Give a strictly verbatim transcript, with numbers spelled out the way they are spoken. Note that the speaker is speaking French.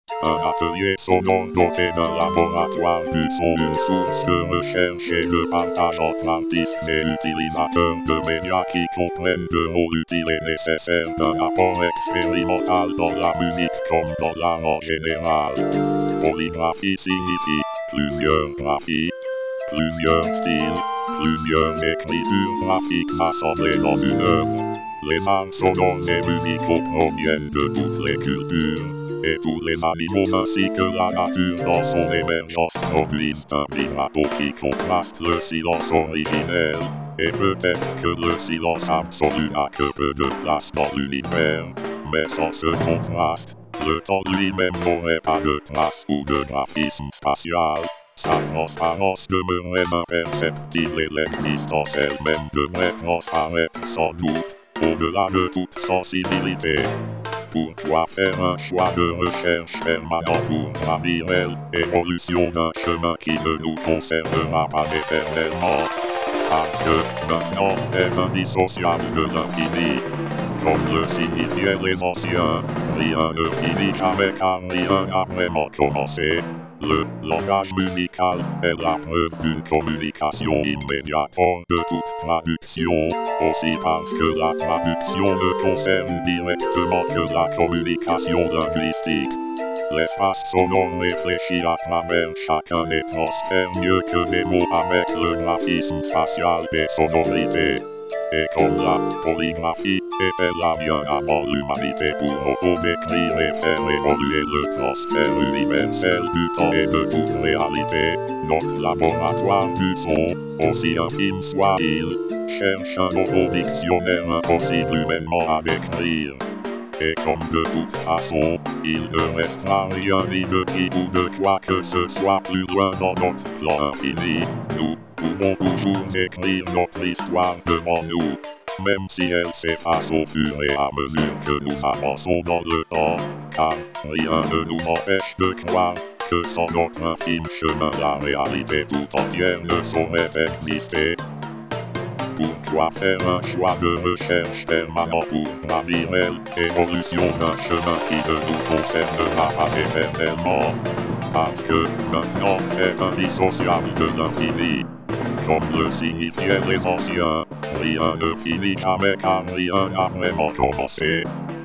Un atelier sonore doté d'un laboratoire du son, une source de recherche et de partage entre artistes et utilisateurs de médias qui comprennent de rôle utile et nécessaire d'un apport expérimental dans la musique comme dans l'art en général. Polygraphie signifie plusieurs graphies, plusieurs styles, plusieurs écritures graphiques assemblées dans une œuvre. Les arts sonores et musicaux proviennent de toutes les cultures, et tous les animaux ainsi que la nature dans son émergence produisent un vibrato qui contraste le silence originel, et peut-être que le silence absolu n'a que peu de place dans l'univers, mais sans ce contraste, le temps lui-même n'aurait pas de trace ou de graphisme spatial. Sa transparence demeurait imperceptible et l'existence elle-même devrait transparaître sans doute, au-delà de toute sensibilité. Pourquoi faire un choix de recherche permanent pour gravir l'évolution d'un chemin qui ne nous concernera pas éternellement? Parce que maintenant est indissociable de l'infini. Comme le signifiaient les anciens, rien ne finit jamais car rien n'a vraiment commencé. Le langage musical est la preuve d'une communication immédiate hors de toute traduction, aussi parce que la traduction ne concerne directement que la communication linguistique. L'espace sonore réfléchit à travers chacun et transfère mieux que des mots avec le graphisme spatial des sonorités. Et comme la polygraphie était là bien avant l'humanité pour auto-décrire et faire évoluer le transfert universel du temps et de toute réalité, notre laboratoire du son, aussi infime soit-il, cherche un nouveau dictionnaire impossible humainement à décrire. Et comme de toute façon, il ne restera rien ni de qui ou de quoi que ce soit plus loin dans notre plan infini, nous pouvons toujours écrire notre histoire devant nous, même si elle s'efface au fur et à mesure que nous avançons dans le temps, car rien ne nous empêche de croire que sans notre infime chemin la réalité tout entière ne saurait exister. Pourquoi faire un choix de recherche permanent pour gravir l'évolution d'un chemin qui ne nous concernera pas éternellement? Parce que maintenant est indissociable de l'infini. Comme le signifiaient les anciens, rien ne finit jamais car rien n'a vraiment commencé.